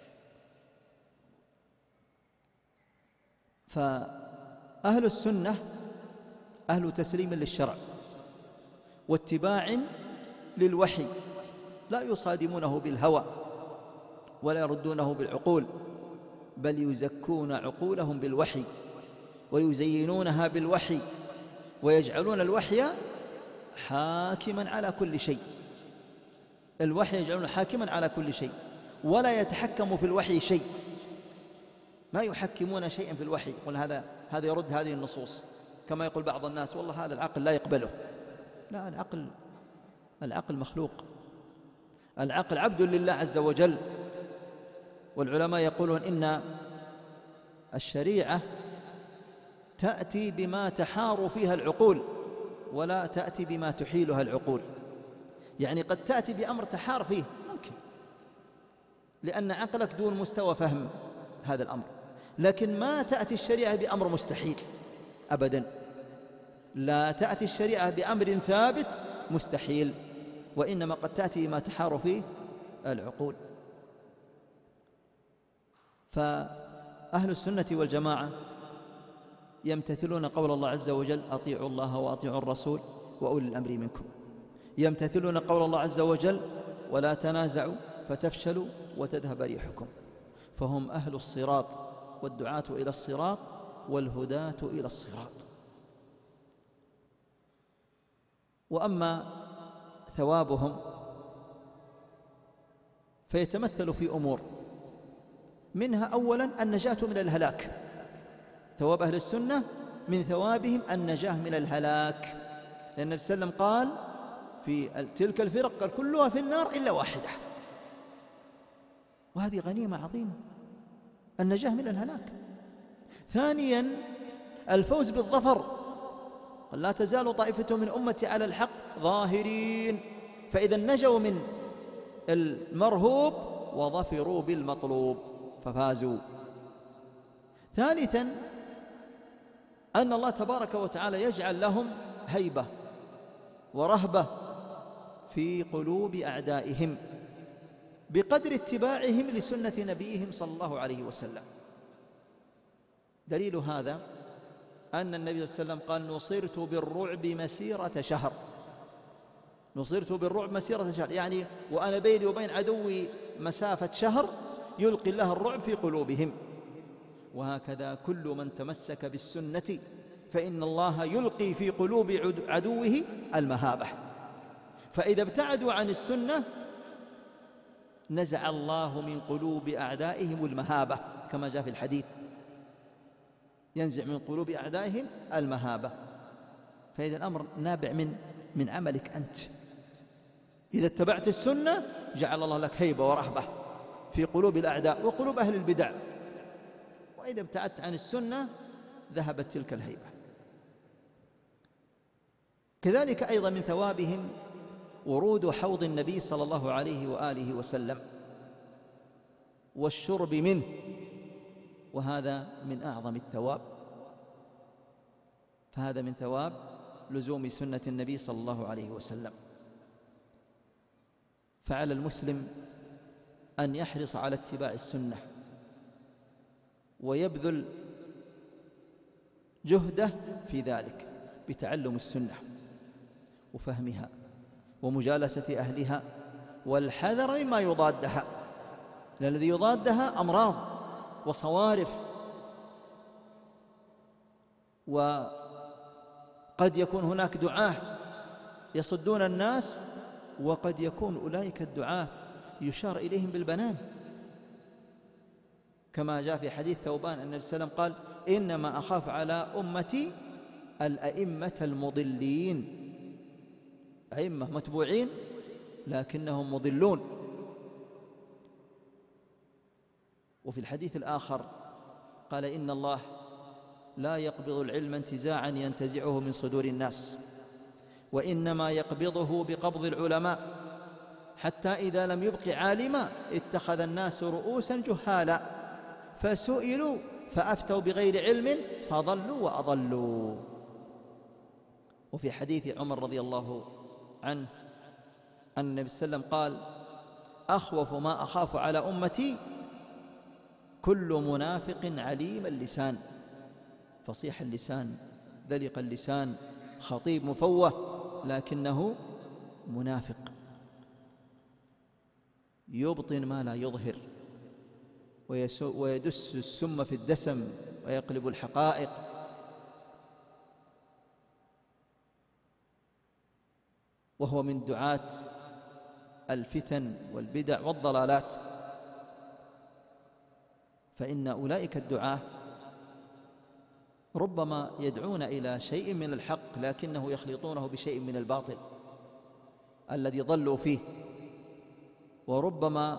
فأهل السنة أهل تسليم للشرع واتباع للوحي، لا يصادمونه بالهوى ولا يردونه بالعقول، بل يزكون عقولهم بالوحي ويزينونها بالوحي ويجعلون الوحي حاكما على كل شيء. الوحي يجعلونه حاكما على كل شيء، ولا يتحكم في الوحي شيء، ما يحكمون شيئا في الوحي. يقول هذا يرد هذه النصوص، كما يقول بعض الناس: والله هذا العقل لا يقبله. لا، العقل مخلوق، العقل عبد لله عز وجل. والعلماء يقولون إن الشريعة تأتي بما تحار فيها العقول ولا تأتي بما تحيلها العقول. يعني قد تأتي بأمر تحار فيه ممكن، لأن عقلك دون مستوى فهم هذا الأمر، لكن ما تأتي الشريعة بأمر مستحيل أبدا. لا تأتي الشريعة بأمر ثابت مستحيل، وإنما قد تأتي بما تحار فيه العقول. فأهل السنة والجماعة يمتثلون قول الله عز وجل: أطيعوا الله وأطيعوا الرسول وأولي الأمر منكم. يمتثلون قول الله عز وجل: ولا تنازعوا فتفشلوا وتذهب ريحكم. فهم أهل الصراط والدعاة إلى الصراط والهداة إلى الصراط. وأما ثوابهم فيتمثل في أمور، منها أولا النجاة من الهلاك. ثواب أهل السنة من ثوابهم النجاة من الهلاك، لأن النبي صلى الله عليه وسلم قال في تلك الفرق قال: كلها في النار إلا واحدة. وهذه غنيمة عظيمة، النجاة من الهلاك. ثانيا الفوز بالظفر، قال: لا تزال طائفة من أمتي على الحق ظاهرين. فإذا نجوا من المرهوب وظفروا بالمطلوب ففازوا. ثالثا أن الله تبارك وتعالى يجعل لهم هيبة ورهبة في قلوب أعدائهم بقدر اتباعهم لسنة نبيهم صلى الله عليه وسلم. دليل هذا أن النبي صلى الله عليه وسلم قال: نصرت بالرعب مسيرة شهر. نصرت بالرعب مسيرة شهر، يعني وأنا بيني وبين عدوي مسافة شهر يلقي الله الرعب في قلوبهم. وهكذا كل من تمسك بالسنة فإن الله يلقي في قلوب عدوه المهابة. فإذا ابتعدوا عن السنة نزع الله من قلوب أعدائهم المهابة، كما جاء في الحديث: ينزع من قلوب أعدائهم المهابة. فإذا الأمر نابع من عملك أنت. إذا اتبعت السنة جعل الله لك هيبة ورهبة في قلوب الأعداء وقلوب أهل البدع، وإذا ابتعدت عن السنة ذهبت تلك الهيبة. كذلك أيضا من ثوابهم ورود حوض النبي صلى الله عليه وآله وسلم والشرب منه، وهذا من أعظم الثواب. فهذا من ثواب لزوم سنة النبي صلى الله عليه وسلم. فعلى المسلم أن يحرص على اتباع السنة ويبذل جهده في ذلك بتعلم السنة وفهمها ومجالسة أهلها والحذر مما يضادها، لأن الذي يضادها أمراض وصوارف، وقد يكون هناك دعاة يصدون الناس، وقد يكون أولئك الدعاة يشار إليهم بالبنان، كما جاء في حديث ثوبان النبي صلى الله عليه وسلم قال: إنما أخاف على أمتي الأئمة المضلين، أئمة متبوعين لكنهم مضلون. وفي الحديث الآخر قال: إن الله لا يقبض العلم انتزاعا ينتزعه من صدور الناس، وإنما يقبضه بقبض العلماء، حتى إذا لم يبق عالما اتخذ الناس رؤوسا جهالا فسئلوا فأفتوا بغير علم فضلوا وأضلوا. وفي حديث عمر رضي الله عنه أن النبي صلى الله عليه وسلم قال: أخوف ما أخاف على أمتي كل منافق عليم اللسان، فصيح اللسان، ذلق اللسان، خطيب مفوه لكنه منافق، يبطن ما لا يظهر، ويدس السم في الدسم ويقلب الحقائق. وهو من دعاة الفتن والبدع والضلالات. فإن أولئك الدعاة ربما يدعون إلى شيء من الحق لكنه يخلطونه بشيء من الباطل الذي ضلوا فيه، وربما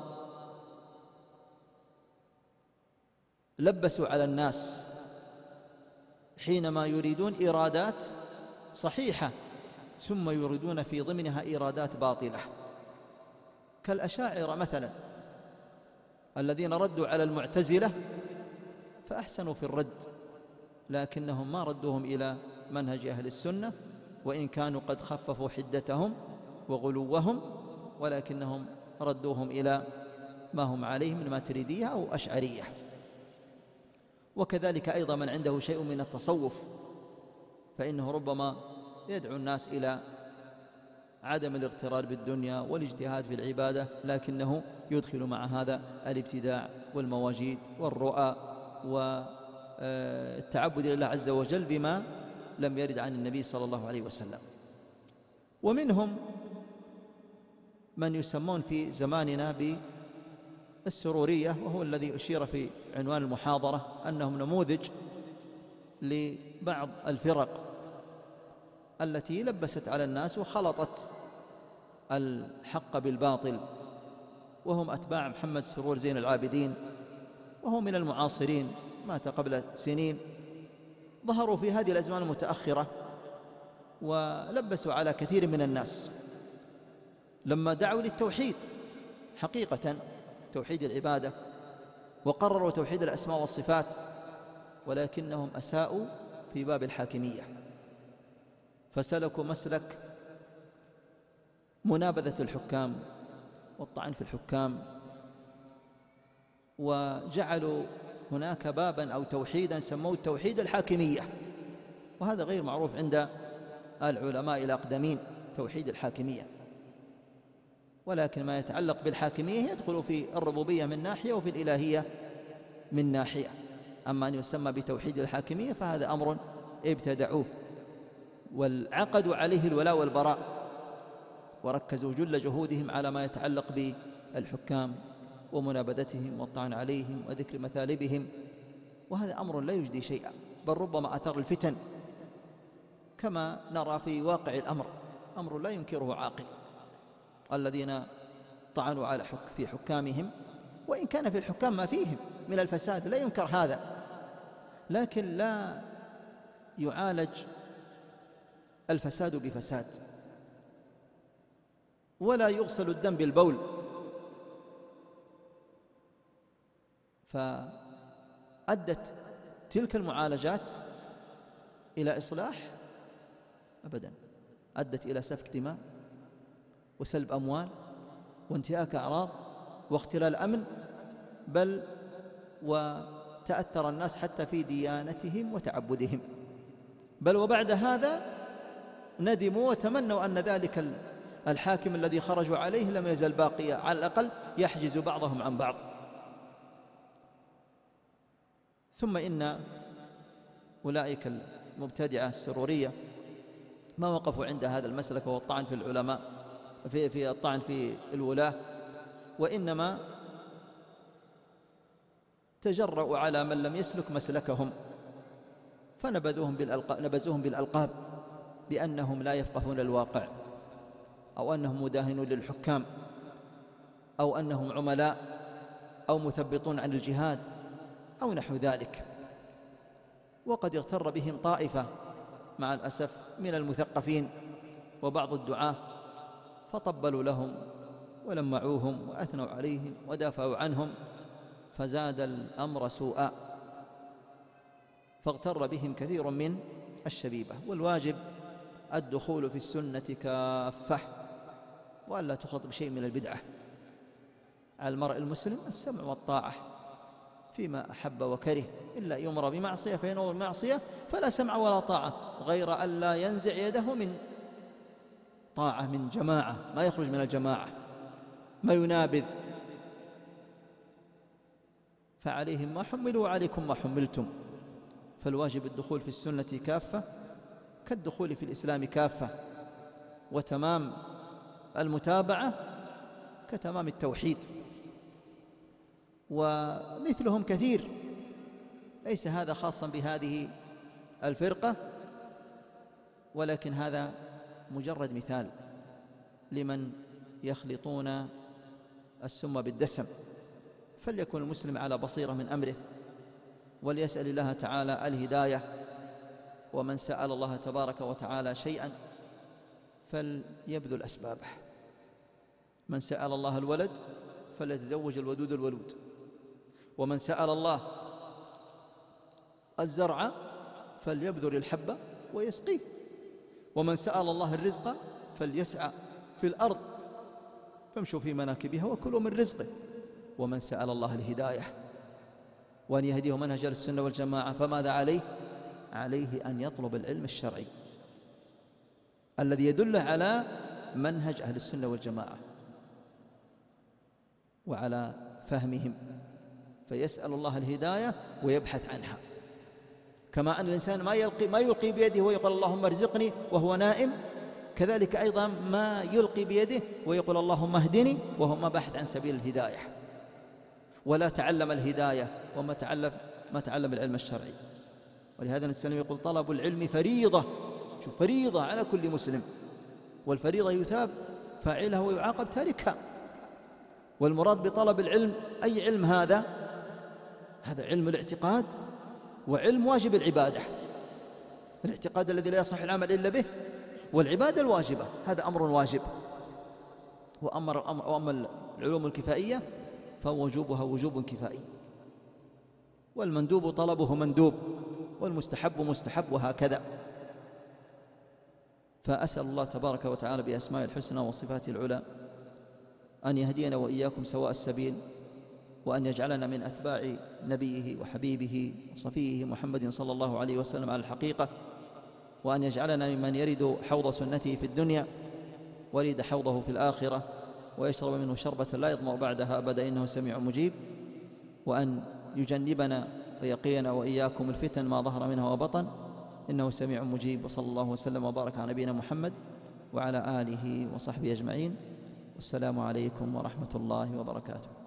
لبسوا على الناس حينما يريدون إرادات صحيحة ثم يريدون في ضمنها إرادات باطلة، كالأشاعرة مثلا الذين ردوا على المعتزلة فأحسنوا في الرد، لكنهم ما ردوهم إلى منهج أهل السنة، وإن كانوا قد خففوا حدتهم وغلوهم، ولكنهم ردوهم إلى ما هم عليه من ماتريدية أو أشعرية. وكذلك أيضا من عنده شيء من التصوف فإنه ربما يدعو الناس إلى عدم الاغترار بالدنيا والاجتهاد في العبادة، لكنه يدخل مع هذا الابتداع والمواجيد والرؤى والتعبد لله عز وجل بما لم يرد عن النبي صلى الله عليه وسلم. ومنهم من يسمون في زماننا بالسرورية، وهو الذي أشير في عنوان المحاضرة أنهم نموذج لبعض الفرق التي لبست على الناس وخلطت الحق بالباطل، وهم أتباع محمد سرور زين العابدين، وهو من المعاصرين، مات قبل سنين. ظهروا في هذه الأزمان المتأخرة ولبسوا على كثير من الناس لما دعوا للتوحيد حقيقة، توحيد العبادة، وقرروا توحيد الأسماء والصفات، ولكنهم أساءوا في باب الحاكمية، فسلكوا مسلك منابذة الحكام والطعن في الحكام، وجعلوا هناك بابا أو توحيدا سموه توحيد الحاكمية، وهذا غير معروف عند العلماء الأقدمين توحيد الحاكمية. ولكن ما يتعلق بالحاكمية يدخل في الربوبية من ناحية وفي الإلهية من ناحية، أما أن يسمى بتوحيد الحاكمية فهذا أمر ابتدعوه والعقدوا عليه الولاء والبراء، وركزوا جل جهودهم على ما يتعلق بالحكام ومنابذتهم والطعن عليهم وذكر مثالبهم، وهذا أمر لا يجدي شيئا، بل ربما أثر الفتن كما نرى في واقع الأمر، أمر لا ينكره عاقل. الذين طعنوا على في حكامهم، وإن كان في الحكام ما فيهم من الفساد لا ينكر هذا، لكن لا يعالج الفساد بفساد، ولا يغسل الدم بالبول. فأدت تلك المعالجات إلى إصلاح؟ أبدا، أدت إلى سفك دماء وسلب أموال وانتهاك أعراض واختلال أمن، بل وتأثر الناس حتى في ديانتهم وتعبدهم، بل وبعد هذا ندموا وتمنوا أن ذلك الحاكم الذي خرجوا عليه لم يزل باقيا، على الأقل يحجز بعضهم عن بعض. ثم إن أولئك المبتدعة السرورية ما وقفوا عند هذا المسلك وهو الطعن في العلماء، في الطعن في الولاة، وإنما تجرؤوا على من لم يسلك مسلكهم فنبذوهم بالألقاب بأنهم لا يفقهون الواقع، أو أنهم مداهنون للحكام، أو أنهم عملاء، أو مثبطون عن الجهاد، أو نحو ذلك. وقد اغتر بهم طائفة مع الأسف من المثقفين وبعض الدعاة، فطبلوا لهم ولمعوهم وأثنوا عليهم ودافعوا عنهم، فزاد الأمر سوءا، فاغتر بهم كثير من الشبيبة. والواجب الدخول في السنة كافة، وألا تخلط بشيء من البدعة. على المرء المسلم السمع والطاعة فيما أحب وكره، إلا يمر بمعصية فينوب المعصية فلا سمع ولا طاعة، غير أن لا ينزع يده من طاعة من جماعة، ما يخرج من الجماعة، ما ينابذ. فعليهم ما حملوا وعليكم ما حملتم. فالواجب الدخول في السنة كافة كالدخول في الإسلام كافة، وتمام المتابعة كتمام التوحيد. ومثلهم كثير، ليس هذا خاصا بهذه الفرقة، ولكن هذا مجرد مثال لمن يخلطون السم بالدسم. فليكن المسلم على بصيرة من أمره، وليسأل الله تعالى الهداية. ومن سأل الله تبارك وتعالى شيئا فليبذل أسبابه. من سأل الله الولد فليتزوج الودود الولود، ومن سأل الله الزرع فليبذر الحب ويسقيه، ومن سأل الله الرزق فليسعى في الأرض فامشوا في مناكبها وكلوا من رزقه. ومن سأل الله الهداية وأن يهديه منهج السنة والجماعة فماذا عليه؟ عليه أن يطلب العلم الشرعي الذي يدل على منهج أهل السنة والجماعة وعلى فهمهم، فيسأل الله الهداية ويبحث عنها. كما أن الإنسان ما يلقي بيده ويقول اللهم ارزقني وهو نائم، كذلك أيضا ما يلقي بيده ويقول اللهم اهدني وهو ما بحث عن سبيل الهداية، ولا تعلم الهداية وما تعلم العلم الشرعي. ولهذا الإسلام يقول طلب العلم فريضة، شوف، فريضة على كل مسلم، والفريضة يثاب فاعلها ويعاقب تاركها. والمراد بطلب العلم أي علم؟ هذا علم الاعتقاد وعلم واجب العبادة. الاعتقاد الذي لا يصح العمل إلا به، والعبادة الواجبة هذا أمر واجب. وأما العلوم الكفائية فوجوبها وجوب كفائي، والمندوب طلبه مندوب، والمستحب مستحب، وهكذا. فأسأل الله تبارك وتعالى بأسماء الحسنى وصفاته العلى أن يهدينا وإياكم سواء السبيل، وأن يجعلنا من أتباع نبيه وحبيبه وصفيه محمد صلى الله عليه وسلم على الحقيقة، وأن يجعلنا ممن يرد حوض سنته في الدنيا ويرد حوضه في الآخرة، ويشرب منه شربة لا يظمأ بعدها أبدا إنه سميع مجيب، وأن يجنبنا ويقينا وإياكم الفتن ما ظهر منها وبطن إنه سميع مجيب. وصلى الله وسلم وبارك على نبينا محمد وعلى آله وصحبه أجمعين، والسلام عليكم ورحمة الله وبركاته.